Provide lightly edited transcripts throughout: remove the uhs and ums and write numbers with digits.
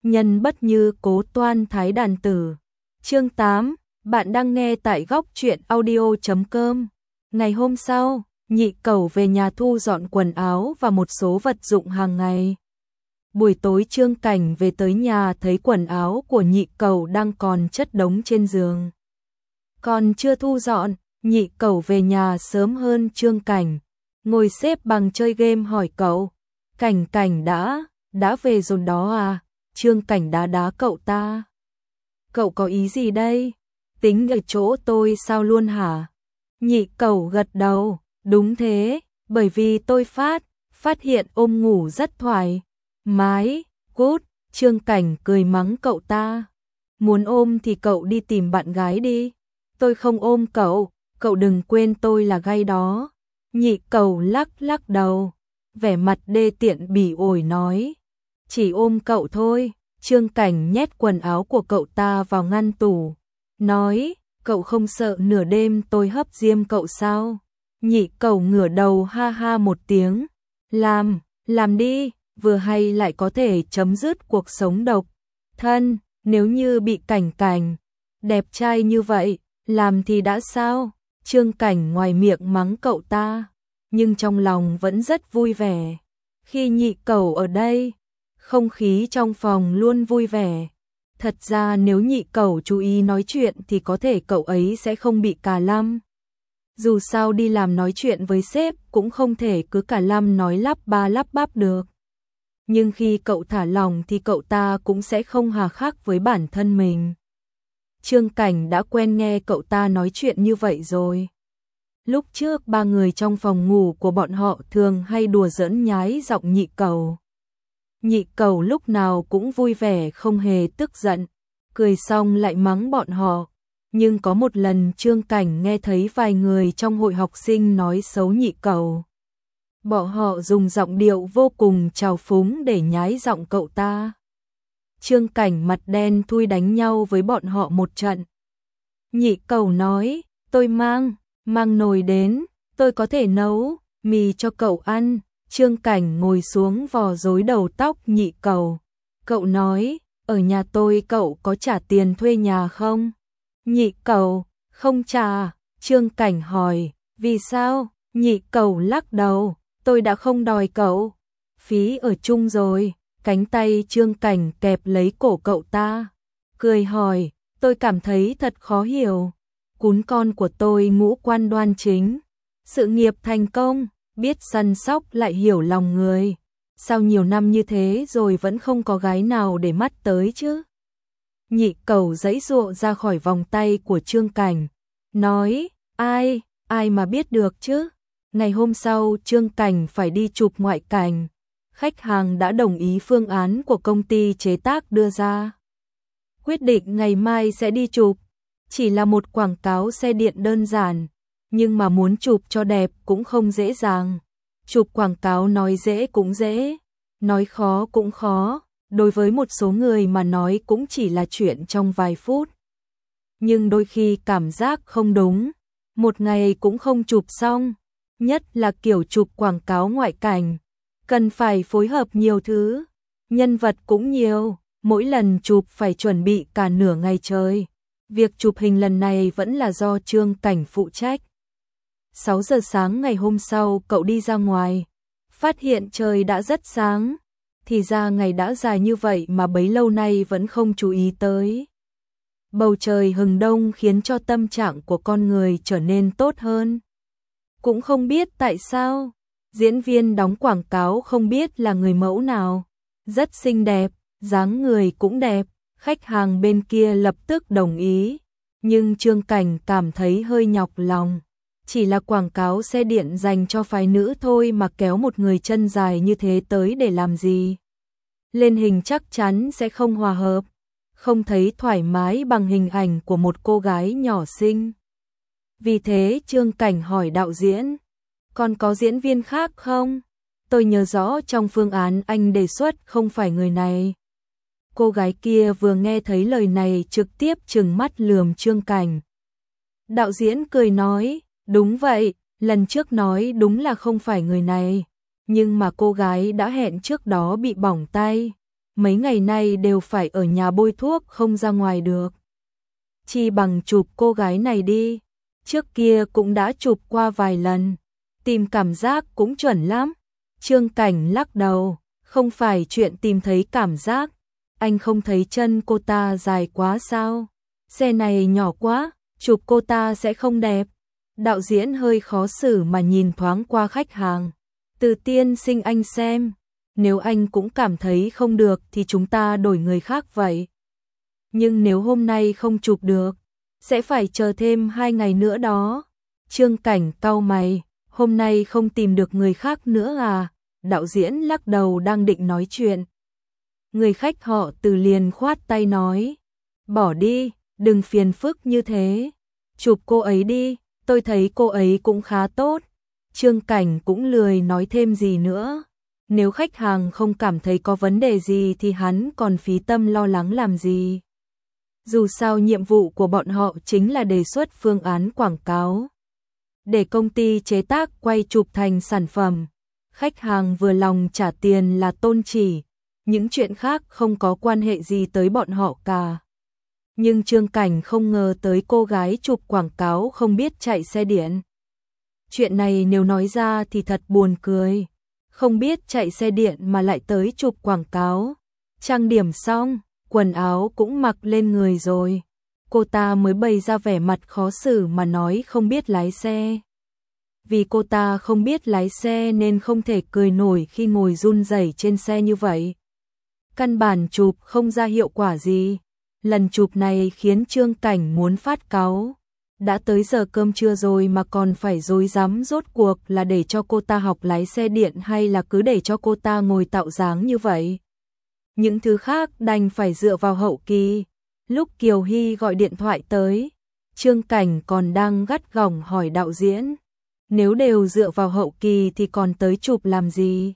nhân bất như cố toan thái đàn tử. Chương 8, bạn đang nghe tại góc truyện audio.com. Ngày hôm sau, Nhị Cẩu về nhà thu dọn quần áo và một số vật dụng hàng ngày. Buổi tối Trương Cảnh về tới nhà thấy quần áo của Nhị Cẩu đang còn chất đống trên giường. Còn chưa thu dọn, Nhị Cẩu về nhà sớm hơn Trương Cảnh, ngồi xếp bằng chơi game hỏi cậu. Cảnh đã về rồi đó à? Trương Cảnh đá cậu ta. Cậu có ý gì đây? Tính ở chỗ tôi sao luôn hả? Nhị Cẩu gật đầu, đúng thế, bởi vì tôi phát hiện ôm ngủ rất thoải mái, cút. Trương Cảnh cười mắng cậu ta. Muốn ôm thì cậu đi tìm bạn gái đi. Tôi không ôm cậu, cậu đừng quên tôi là gay đó. Nhị Cẩu lắc đầu, vẻ mặt đê tiện bỉ ổi nói. Chỉ ôm cậu thôi. Trương Cảnh nhét quần áo của cậu ta vào ngăn tủ, nói, cậu không sợ nửa đêm tôi hấp diêm cậu sao? Nhị Cẩu ngửa đầu ha ha một tiếng, làm đi, vừa hay lại có thể chấm dứt cuộc sống độc thân, nếu như bị Cảnh đẹp trai như vậy, làm thì đã sao? Trương Cảnh ngoài miệng mắng cậu ta, nhưng trong lòng vẫn rất vui vẻ. Khi Nhị Cẩu ở đây, không khí trong phòng luôn vui vẻ. Thật ra nếu Nhị Cẩu chú ý nói chuyện thì có thể cậu ấy sẽ không bị cà lăm. Dù sao đi làm nói chuyện với sếp cũng không thể cứ cả lăm nói lắp ba lắp bắp được. Nhưng khi cậu thả lỏng thì cậu ta cũng sẽ không hà khắc với bản thân mình. Trương Cảnh đã quen nghe cậu ta nói chuyện như vậy rồi. Lúc trước ba người trong phòng ngủ của bọn họ thường hay đùa giỡn nhái giọng Nhị Cẩu. Nhị Cẩu lúc nào cũng vui vẻ không hề tức giận, cười xong lại mắng bọn họ. Nhưng có một lần Trương Cảnh nghe thấy vài người trong hội học sinh nói xấu Nhị Cẩu. Bọn họ dùng giọng điệu vô cùng trào phúng để nhái giọng cậu ta. Trương Cảnh mặt đen thui đánh nhau với bọn họ một trận. Nhị Cẩu nói, tôi mang nồi đến, tôi có thể nấu mì cho cậu ăn. Trương Cảnh ngồi xuống vò rối đầu tóc Nhị Cẩu. Cậu nói, ở nhà tôi cậu có trả tiền thuê nhà không? Nhị Cẩu, không trả. Trương Cảnh hỏi, vì sao? Nhị Cẩu lắc đầu, tôi đã không đòi cậu. Phí ở chung rồi. Cánh tay Trương Cảnh kẹp lấy cổ cậu ta, cười hỏi, tôi cảm thấy thật khó hiểu. Cún con của tôi ngũ quan đoan chính, sự nghiệp thành công, biết săn sóc lại hiểu lòng người. Sao nhiều năm như thế rồi vẫn không có gái nào để mắt tới chứ? Nhị Cẩu giãy giụa ra khỏi vòng tay của Trương Cảnh, nói, ai mà biết được chứ? Ngày hôm sau Trương Cảnh phải đi chụp ngoại cảnh. Khách hàng đã đồng ý phương án của công ty chế tác đưa ra. Quyết định ngày mai sẽ đi chụp. Chỉ là một quảng cáo xe điện đơn giản, nhưng mà muốn chụp cho đẹp cũng không dễ dàng. Chụp quảng cáo nói dễ cũng dễ, nói khó cũng khó. Đối với một số người mà nói cũng chỉ là chuyện trong vài phút. Nhưng đôi khi cảm giác không đúng, một ngày cũng không chụp xong. Nhất là kiểu chụp quảng cáo ngoại cảnh, cần phải phối hợp nhiều thứ, nhân vật cũng nhiều, mỗi lần chụp phải chuẩn bị cả nửa ngày trời. Việc chụp hình lần này vẫn là do Trương Cảnh phụ trách. 6 giờ sáng ngày hôm sau cậu đi ra ngoài, phát hiện trời đã rất sáng. Thì ra ngày đã dài như vậy mà bấy lâu nay vẫn không chú ý tới. Bầu trời hừng đông khiến cho tâm trạng của con người trở nên tốt hơn. Cũng không biết tại sao, diễn viên đóng quảng cáo không biết là người mẫu nào, rất xinh đẹp, dáng người cũng đẹp, khách hàng bên kia lập tức đồng ý, nhưng Trương Cảnh cảm thấy hơi nhọc lòng, chỉ là quảng cáo xe điện dành cho phái nữ thôi mà kéo một người chân dài như thế tới để làm gì? Lên hình chắc chắn sẽ không hòa hợp, không thấy thoải mái bằng hình ảnh của một cô gái nhỏ xinh. Vì thế Trương Cảnh hỏi đạo diễn, còn có diễn viên khác không? Tôi nhớ rõ trong phương án anh đề xuất không phải người này. Cô gái kia vừa nghe thấy lời này trực tiếp trừng mắt lườm Trương Cảnh. Đạo diễn cười nói, đúng vậy, lần trước nói đúng là không phải người này, nhưng mà cô gái đã hẹn trước đó bị bỏng tay, mấy ngày nay đều phải ở nhà bôi thuốc không ra ngoài được. Chi bằng chụp cô gái này đi, trước kia cũng đã chụp qua vài lần, tìm cảm giác cũng chuẩn lắm. Trương Cảnh lắc đầu, không phải chuyện tìm thấy cảm giác, anh không thấy chân cô ta dài quá sao? Xe này nhỏ quá, chụp cô ta sẽ không đẹp. Đạo diễn hơi khó xử mà nhìn thoáng qua khách hàng. Từ tiên sinh anh xem, nếu anh cũng cảm thấy không được thì chúng ta đổi người khác vậy. Nhưng nếu hôm nay không chụp được, sẽ phải chờ thêm 2 ngày nữa đó. Trương Cảnh cau mày, hôm nay không tìm được người khác nữa à? Đạo diễn lắc đầu đang định nói chuyện. Người khách họ Từ liền khoát tay nói, bỏ đi, đừng phiền phức như thế. Chụp cô ấy đi, tôi thấy cô ấy cũng khá tốt. Trương Cảnh cũng lười nói thêm gì nữa. Nếu khách hàng không cảm thấy có vấn đề gì thì hắn còn phí tâm lo lắng làm gì. Dù sao nhiệm vụ của bọn họ chính là đề xuất phương án quảng cáo, để công ty chế tác quay chụp thành sản phẩm. Khách hàng vừa lòng trả tiền là tôn chỉ, những chuyện khác không có quan hệ gì tới bọn họ cả. Nhưng Trương Cảnh không ngờ tới cô gái chụp quảng cáo không biết chạy xe điện. Chuyện này nếu nói ra thì thật buồn cười. Không biết chạy xe điện mà lại tới chụp quảng cáo. Trang điểm xong, quần áo cũng mặc lên người rồi. Cô ta mới bày ra vẻ mặt khó xử mà nói không biết lái xe. Vì cô ta không biết lái xe nên không thể cười nổi khi ngồi run rẩy trên xe như vậy. Căn bản chụp không ra hiệu quả gì. Lần chụp này khiến Trương Cảnh muốn phát cáu. Đã tới giờ cơm trưa rồi mà còn phải rối rắm rốt cuộc là để cho cô ta học lái xe điện hay là cứ để cho cô ta ngồi tạo dáng như vậy. Những thứ khác đành phải dựa vào hậu kỳ. Lúc Kiều Hy gọi điện thoại tới, Trương Cảnh còn đang gắt gỏng hỏi đạo diễn. Nếu đều dựa vào hậu kỳ thì còn tới chụp làm gì?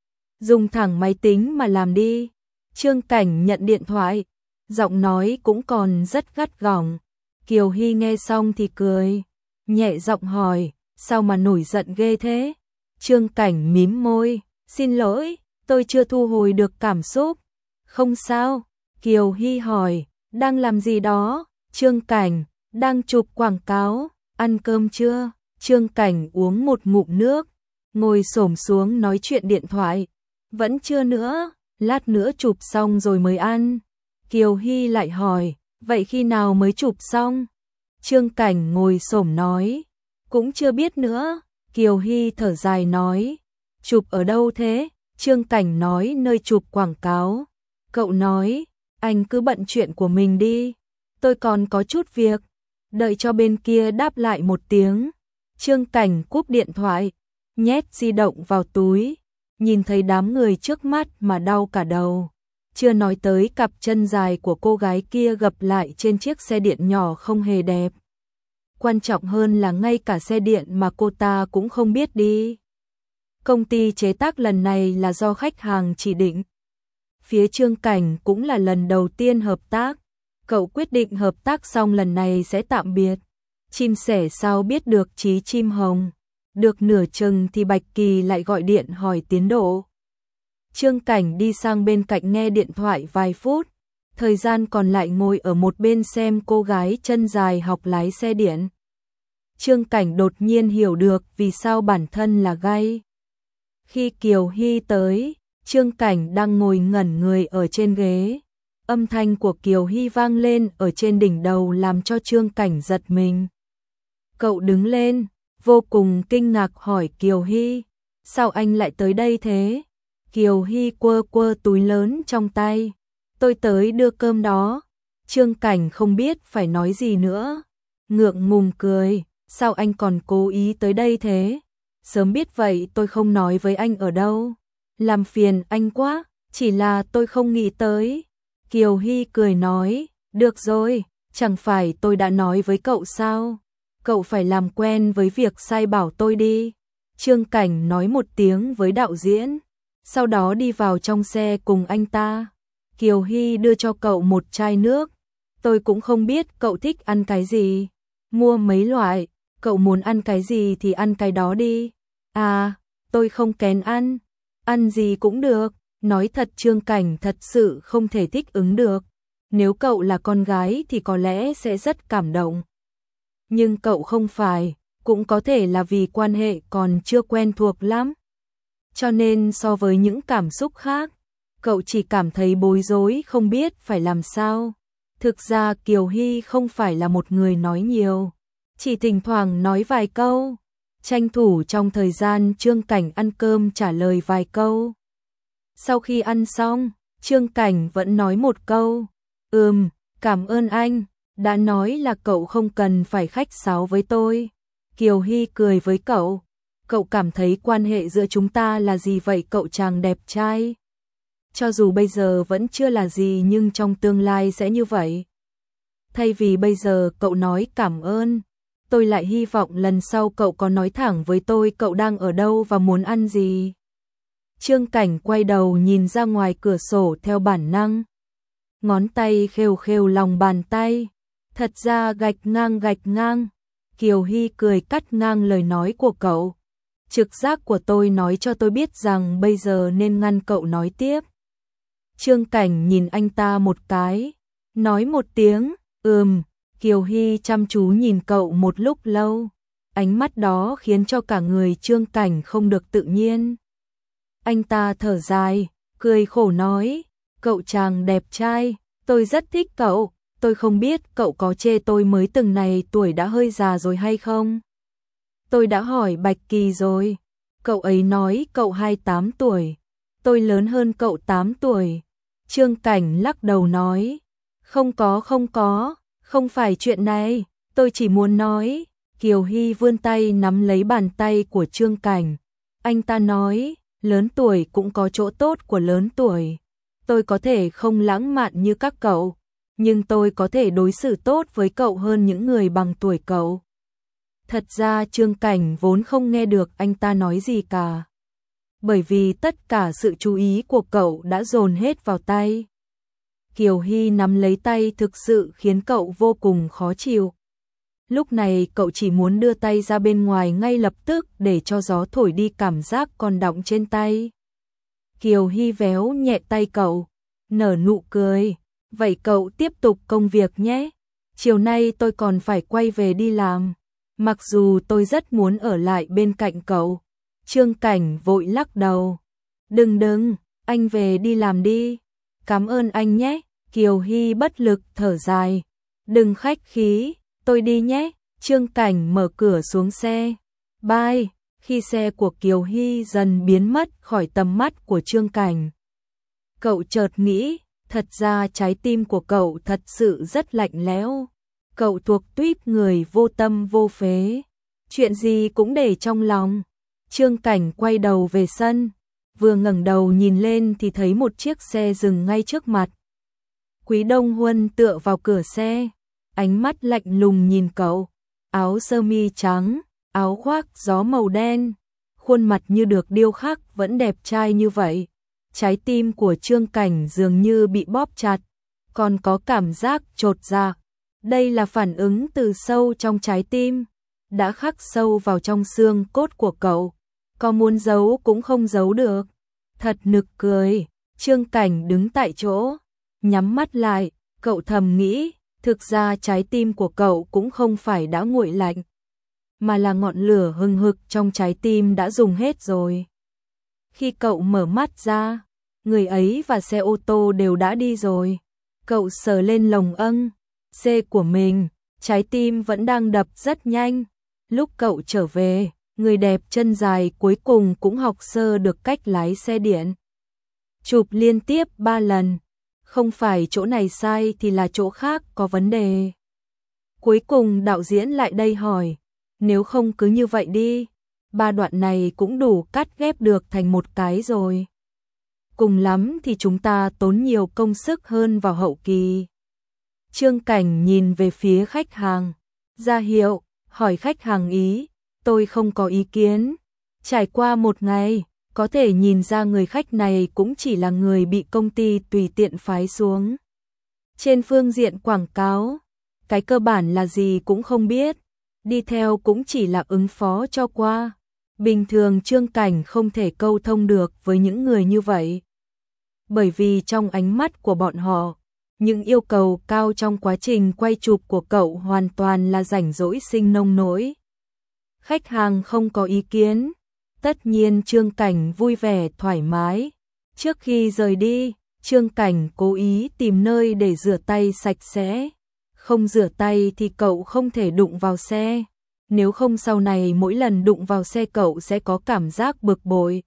Dùng thẳng máy tính mà làm đi. Trương Cảnh nhận điện thoại, giọng nói cũng còn rất gắt gỏng. Kiều Hy nghe xong thì cười, nhẹ giọng hỏi, sao mà nổi giận ghê thế? Trương Cảnh mím môi, xin lỗi, tôi chưa thu hồi được cảm xúc. Không sao, Kiều Hy hỏi, đang làm gì đó? Trương Cảnh, đang chụp quảng cáo, ăn cơm chưa? Trương Cảnh uống một ngụm nước, ngồi xổm xuống nói chuyện điện thoại. Vẫn chưa nữa, lát nữa chụp xong rồi mới ăn. Kiều Hy lại hỏi, vậy khi nào mới chụp xong? Trương Cảnh ngồi xổm nói, cũng chưa biết nữa. Kiều Hy thở dài nói, chụp ở đâu thế? Trương Cảnh nói nơi chụp quảng cáo. Cậu nói, anh cứ bận chuyện của mình đi, tôi còn có chút việc. Đợi cho bên kia đáp lại một tiếng, Trương Cảnh cúp điện thoại, nhét di động vào túi, nhìn thấy đám người trước mắt mà đau cả đầu. Chưa nói tới cặp chân dài của cô gái kia gập lại trên chiếc xe điện nhỏ không hề đẹp. Quan trọng hơn là ngay cả xe điện mà cô ta cũng không biết đi. Công ty chế tác lần này là do khách hàng chỉ định. Phía Trương Cảnh cũng là lần đầu tiên hợp tác. Cậu quyết định hợp tác xong lần này sẽ tạm biệt. Chim sẻ sao biết được chí chim hồng. Được nửa chừng thì Bạch Kỳ lại gọi điện hỏi tiến độ. Trương Cảnh đi sang bên cạnh nghe điện thoại vài phút. Thời gian còn lại ngồi ở một bên xem cô gái chân dài học lái xe điện. Trương Cảnh đột nhiên hiểu được vì sao bản thân là gay. Khi Kiều Hy tới, Trương Cảnh đang ngồi ngẩn người ở trên ghế. Âm thanh của Kiều Hy vang lên ở trên đỉnh đầu làm cho Trương Cảnh giật mình. Cậu đứng lên, vô cùng kinh ngạc hỏi Kiều Hy, sao anh lại tới đây thế? Kiều Hy quơ quơ túi lớn trong tay, tôi tới đưa cơm đó. Trương Cảnh không biết phải nói gì nữa, ngượng ngùng cười, sao anh còn cố ý tới đây thế? Sớm biết vậy tôi không nói với anh ở đâu, làm phiền anh quá, chỉ là tôi không nghĩ tới. Kiều Hy cười nói, được rồi, chẳng phải tôi đã nói với cậu sao? Cậu phải làm quen với việc sai bảo tôi đi. Trương Cảnh nói một tiếng với đạo diễn, sau đó đi vào trong xe cùng anh ta. Kiều Hy đưa cho cậu một chai nước. Tôi cũng không biết cậu thích ăn cái gì. Mua mấy loại, cậu muốn ăn cái gì thì ăn cái đó đi. À, tôi không kén ăn. Ăn gì cũng được. Nói thật Trương Cảnh thật sự không thể thích ứng được. Nếu cậu là con gái thì có lẽ sẽ rất cảm động. Nhưng cậu không phải, cũng có thể là vì quan hệ còn chưa quen thuộc lắm. Cho nên so với những cảm xúc khác, cậu chỉ cảm thấy bối rối không biết phải làm sao. Thực ra Kiều Hy không phải là một người nói nhiều, chỉ thỉnh thoảng nói vài câu, tranh thủ trong thời gian Trương Cảnh ăn cơm trả lời vài câu. Sau khi ăn xong, Trương Cảnh vẫn nói một câu, cảm ơn anh, đã nói là cậu không cần phải khách sáo với tôi. Kiều Hy cười với cậu cảm thấy quan hệ giữa chúng ta là gì vậy cậu chàng đẹp trai? Cho dù bây giờ vẫn chưa là gì nhưng trong tương lai sẽ như vậy. Thay vì bây giờ cậu nói cảm ơn, tôi lại hy vọng lần sau cậu có nói thẳng với tôi cậu đang ở đâu và muốn ăn gì. Trương Cảnh quay đầu nhìn ra ngoài cửa sổ theo bản năng. Ngón tay khêu khêu lòng bàn tay. Thật ra gạch ngang. Kiều Hy cười cắt ngang lời nói của cậu. Trực giác của tôi nói cho tôi biết rằng bây giờ nên ngăn cậu nói tiếp. Trương Cảnh nhìn anh ta một cái, nói một tiếng, Kiều Hy chăm chú nhìn cậu một lúc lâu. Ánh mắt đó khiến cho cả người Trương Cảnh không được tự nhiên. Anh ta thở dài, cười khổ nói, cậu chàng đẹp trai, tôi rất thích cậu, tôi không biết cậu có chê tôi mới từng này tuổi đã hơi già rồi hay không? Tôi đã hỏi Bạch Kỳ rồi, cậu ấy nói cậu 28 tuổi, tôi lớn hơn cậu 8 tuổi. Trương Cảnh lắc đầu nói, không có, không phải chuyện này, tôi chỉ muốn nói. Kiều Hy vươn tay nắm lấy bàn tay của Trương Cảnh. Anh ta nói, lớn tuổi cũng có chỗ tốt của lớn tuổi. Tôi có thể không lãng mạn như các cậu, nhưng tôi có thể đối xử tốt với cậu hơn những người bằng tuổi cậu. Thật ra Trương Cảnh vốn không nghe được anh ta nói gì cả, bởi vì tất cả sự chú ý của cậu đã dồn hết vào tay. Kiều Hy nắm lấy tay thực sự khiến cậu vô cùng khó chịu. Lúc này cậu chỉ muốn đưa tay ra bên ngoài ngay lập tức để cho gió thổi đi cảm giác còn đọng trên tay. Kiều Hy véo nhẹ tay cậu, nở nụ cười. Vậy cậu tiếp tục công việc nhé. Chiều nay tôi còn phải quay về đi làm. Mặc dù tôi rất muốn ở lại bên cạnh cậu. Trương Cảnh vội lắc đầu. Đừng, anh về đi làm đi. Cảm ơn anh nhé. Kiều Hy bất lực thở dài. Đừng khách khí, tôi đi nhé. Trương Cảnh mở cửa xuống xe. Bye. Khi xe của Kiều Hy dần biến mất khỏi tầm mắt của Trương Cảnh, cậu chợt nghĩ, thật ra trái tim của cậu thật sự rất lạnh lẽo. Cậu thuộc tuýp người vô tâm vô phế, chuyện gì cũng để trong lòng. Trương Cảnh quay đầu về sân, vừa ngẩng đầu nhìn lên thì thấy một chiếc xe dừng ngay trước mặt. Quý Đông Huân tựa vào cửa xe, ánh mắt lạnh lùng nhìn cậu, áo sơ mi trắng, áo khoác gió màu đen, khuôn mặt như được điêu khắc vẫn đẹp trai như vậy. Trái tim của Trương Cảnh dường như bị bóp chặt, còn có cảm giác chột dạ. Đây là phản ứng từ sâu trong trái tim, đã khắc sâu vào trong xương cốt của cậu, có muốn giấu cũng không giấu được. Thật nực cười. Trương Cảnh đứng tại chỗ, nhắm mắt lại, cậu thầm nghĩ, thực ra trái tim của cậu cũng không phải đã nguội lạnh, mà là ngọn lửa hừng hực trong trái tim đã dùng hết rồi. Khi cậu mở mắt ra, người ấy và xe ô tô đều đã đi rồi. Cậu sờ lên lồng xe của mình, trái tim vẫn đang đập rất nhanh. Lúc cậu trở về, người đẹp chân dài cuối cùng cũng học sơ được cách lái xe điện. Chụp liên tiếp 3 lần, không phải chỗ này sai thì là chỗ khác có vấn đề. Cuối cùng đạo diễn lại đây hỏi, nếu không cứ như vậy đi, 3 đoạn này cũng đủ cắt ghép được thành một cái rồi. Cùng lắm thì chúng ta tốn nhiều công sức hơn vào hậu kỳ. Trương Cảnh nhìn về phía khách hàng, ra hiệu, hỏi khách hàng ý, tôi không có ý kiến. Trải qua một ngày, có thể nhìn ra người khách này cũng chỉ là người bị công ty tùy tiện phái xuống. Trên phương diện quảng cáo, cái cơ bản là gì cũng không biết, đi theo cũng chỉ là ứng phó cho qua. Bình thường Trương Cảnh không thể câu thông được với những người như vậy. bởi vì trong ánh mắt của bọn họ, những yêu cầu cao trong quá trình quay chụp của cậu hoàn toàn là rảnh rỗi sinh nông nỗi. Khách hàng không có ý kiến, tất nhiên Trương Cảnh vui vẻ thoải mái. Trước khi rời đi, Trương Cảnh cố ý tìm nơi để rửa tay sạch sẽ. Không rửa tay thì cậu không thể đụng vào xe. Nếu không sau này mỗi lần đụng vào xe cậu sẽ có cảm giác bực bội,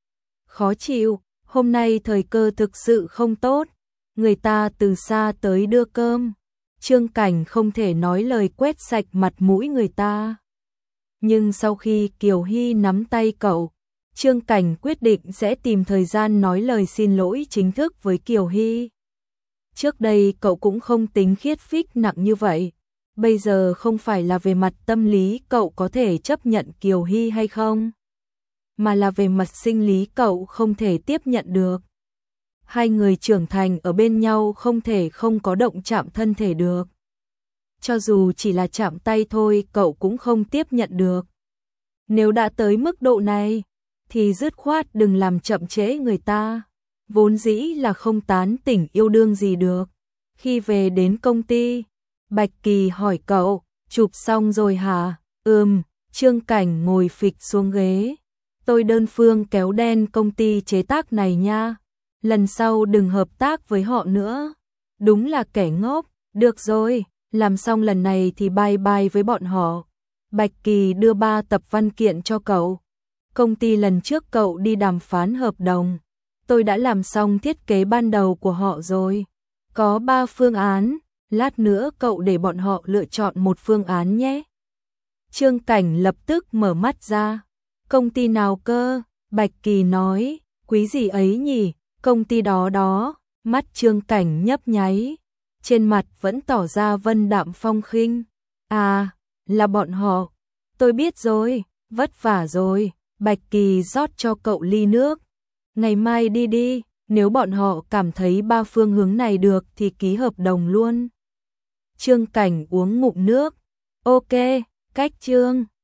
khó chịu. Hôm nay thời cơ thực sự không tốt, người ta từ xa tới đưa cơm. Trương Cảnh không thể nói lời quét sạch mặt mũi người ta. Nhưng sau khi Kiều Hy nắm tay cậu, Trương Cảnh quyết định sẽ tìm thời gian nói lời xin lỗi chính thức với Kiều Hy. Trước đây cậu cũng không tính khiết phích nặng như vậy. Bây giờ không phải là về mặt tâm lý cậu có thể chấp nhận Kiều Hy hay không, mà là về mặt sinh lý cậu không thể tiếp nhận được. Hai người trưởng thành ở bên nhau không thể không có động chạm thân thể được. Cho dù chỉ là chạm tay thôi cậu cũng không tiếp nhận được. Nếu đã tới mức độ này, thì dứt khoát đừng làm chậm trễ người ta. Vốn dĩ là không tán tỉnh yêu đương gì được. Khi về đến công ty, Bạch Kỳ hỏi cậu, chụp xong rồi hả? Trương Cảnh ngồi phịch xuống ghế. Tôi đơn phương kéo đen công ty chế tác này nha. Lần sau đừng hợp tác với họ nữa. Đúng là kẻ ngốc. Được rồi, làm xong lần này thì bye bye với bọn họ. Bạch Kỳ đưa 3 tập văn kiện cho cậu. Công ty lần trước cậu đi đàm phán hợp đồng, tôi đã làm xong thiết kế ban đầu của họ rồi. Có 3 phương án, lát nữa cậu để bọn họ lựa chọn một phương án nhé. Trương Cảnh lập tức mở mắt ra. Công ty nào cơ? Bạch Kỳ nói, quý gì ấy nhỉ? Công ty đó đó. Mắt Trương Cảnh nhấp nháy, trên mặt vẫn tỏ ra vân đạm phong khinh. À, là bọn họ. Tôi biết rồi, vất vả rồi. Bạch Kỳ rót cho cậu ly nước. Ngày mai đi đi, nếu bọn họ cảm thấy 3 phương hướng này được thì ký hợp đồng luôn. Trương Cảnh uống ngụm nước. Ok, cách Trương.